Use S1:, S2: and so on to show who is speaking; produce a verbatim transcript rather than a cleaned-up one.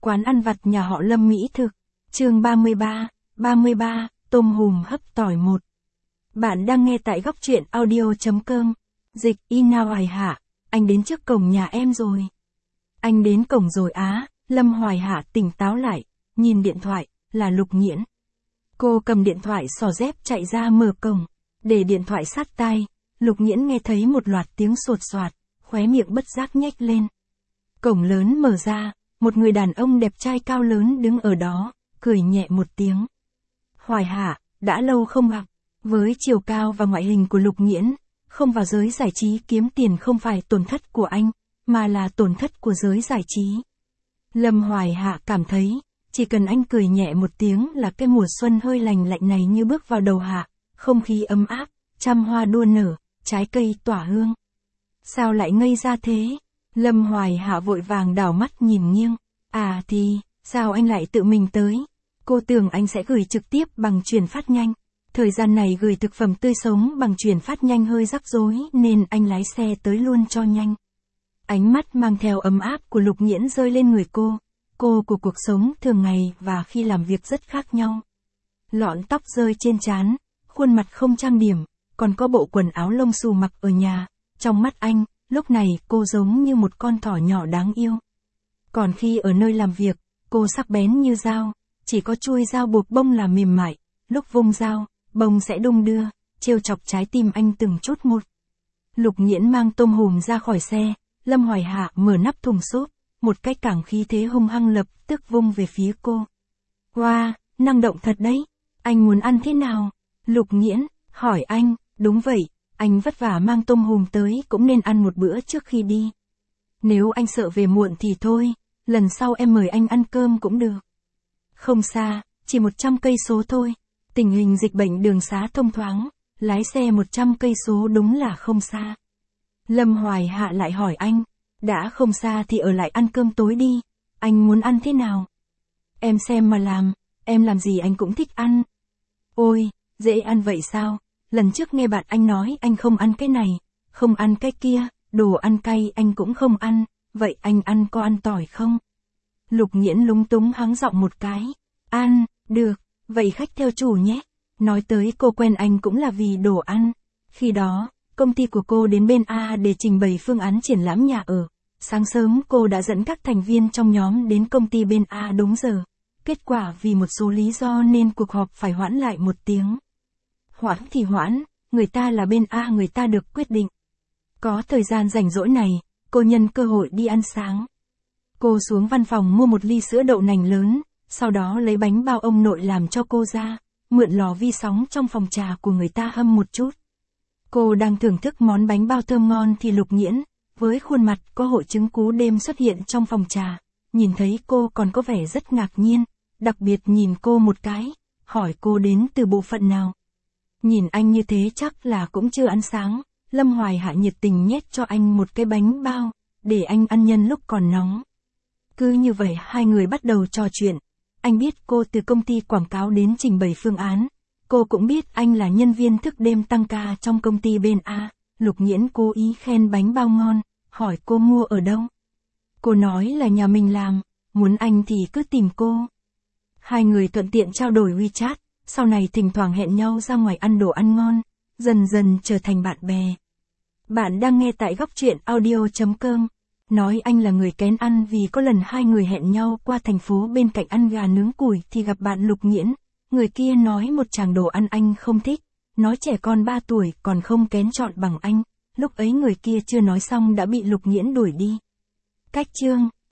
S1: Quán ăn vặt nhà họ Lâm Mỹ thực. Chương ba mươi ba, ba mươi ba, tôm hùm hấp tỏi một. Bạn đang nghe tại góc truyện audio.com. Dịch, in nào Hoài Hạ, anh đến trước cổng nhà em rồi. Anh đến cổng rồi á, Lâm Hoài Hạ tỉnh táo lại, nhìn điện thoại, là Lục Nghiễn. Cô cầm điện thoại xỏ dép chạy ra mở cổng, để điện thoại sát tai, Lục Nghiễn nghe thấy một loạt tiếng sột soạt, khóe miệng bất giác nhếch lên. Cổng lớn mở ra, một người đàn ông đẹp trai cao lớn đứng ở đó, cười nhẹ một tiếng. Hoài Hạ, đã lâu không gặp. Với chiều cao và ngoại hình của Lục Nghiễn, không vào giới giải trí kiếm tiền không phải tổn thất của anh, mà là tổn thất của giới giải trí. Lâm Hoài Hạ cảm thấy, chỉ cần anh cười nhẹ một tiếng là cái mùa xuân hơi lành lạnh này như bước vào đầu hạ, không khí ấm áp, trăm hoa đua nở, trái cây tỏa hương. Sao lại ngây ra thế? Lâm Hoài Hạ vội vàng đảo mắt nhìn nghiêng. À thì, sao anh lại tự mình tới? Cô tưởng anh sẽ gửi trực tiếp bằng chuyển phát nhanh. Thời gian này gửi thực phẩm tươi sống bằng chuyển phát nhanh hơi rắc rối nên anh lái xe tới luôn cho nhanh. Ánh mắt mang theo ấm áp của Lục Nghiễn rơi lên người cô. Cô của cuộc sống thường ngày và khi làm việc rất khác nhau. Lọn tóc rơi trên trán, khuôn mặt không trang điểm, còn có bộ quần áo lông xù mặc ở nhà. Trong mắt anh, lúc này cô giống như một con thỏ nhỏ đáng yêu. Còn khi ở nơi làm việc, cô sắc bén như dao, chỉ có chuôi dao buộc bông là mềm mại, lúc vung dao, bông sẽ đung đưa, trêu chọc trái tim anh từng chút một. Lục Nghiễn mang tôm hùm ra khỏi xe, Lâm Hoài Hạ mở nắp thùng xốp, một cái cảng khí thế hung hăng lập tức vung về phía cô. Wow, năng động thật đấy, anh muốn ăn thế nào? Lục Nghiễn hỏi anh. Đúng vậy, anh vất vả mang tôm hùm tới cũng nên ăn một bữa trước khi đi. Nếu anh sợ về muộn thì thôi, lần sau em mời anh ăn cơm cũng được. Không xa, chỉ một trăm cây số thôi. Tình hình dịch bệnh đường xá thông thoáng, lái xe một trăm cây số đúng là không xa. Lâm Hoài Hạ lại hỏi anh, đã không xa thì ở lại ăn cơm tối đi, anh muốn ăn thế nào? Em xem mà làm, em làm gì anh cũng thích ăn. Ôi, dễ ăn vậy sao? Lần trước nghe bạn anh nói anh không ăn cái này, không ăn cái kia, đồ ăn cay anh cũng không ăn, vậy anh ăn có ăn tỏi không? Lục Nghiễn lúng túng hắng giọng một cái. Ăn, được, vậy khách theo chủ nhé. Nói tới cô quen anh cũng là vì đồ ăn. Khi đó, công ty của cô đến bên A để trình bày phương án triển lãm nhà ở. Sáng sớm cô đã dẫn các thành viên trong nhóm đến công ty bên A đúng giờ. Kết quả vì một số lý do nên cuộc họp phải hoãn lại một tiếng. Hoãn thì hoãn, người ta là bên A người ta được quyết định. Có thời gian rảnh rỗi này, cô nhân cơ hội đi ăn sáng. Cô xuống văn phòng mua một ly sữa đậu nành lớn, sau đó lấy bánh bao ông nội làm cho cô ra, mượn lò vi sóng trong phòng trà của người ta hâm một chút. Cô đang thưởng thức món bánh bao thơm ngon thì Lục Nghiễn, với khuôn mặt có hội chứng cú đêm xuất hiện trong phòng trà, nhìn thấy cô còn có vẻ rất ngạc nhiên, đặc biệt nhìn cô một cái, hỏi cô đến từ bộ phận nào. Nhìn anh như thế chắc là cũng chưa ăn sáng, Lâm Hoài Hạ nhiệt tình nhét cho anh một cái bánh bao, để anh ăn nhân lúc còn nóng. Cứ như vậy hai người bắt đầu trò chuyện. Anh biết cô từ công ty quảng cáo đến trình bày phương án. Cô cũng biết anh là nhân viên thức đêm tăng ca trong công ty bên A. Lục Nghiễn cố ý khen bánh bao ngon, hỏi cô mua ở đâu. Cô nói là nhà mình làm, muốn anh thì cứ tìm cô. Hai người thuận tiện trao đổi WeChat, sau này thỉnh thoảng hẹn nhau ra ngoài ăn đồ ăn ngon, dần dần trở thành bạn bè. Bạn đang nghe tại góc truyện audio.com. Nói anh là người kén ăn vì có lần hai người hẹn nhau qua thành phố bên cạnh ăn gà nướng củi thì gặp bạn Lục Nghiễn. Người kia nói một tràng đồ ăn anh không thích, nói trẻ con ba tuổi còn không kén chọn bằng anh. Lúc ấy người kia chưa nói xong đã bị Lục Nghiễn đuổi đi. Cách chương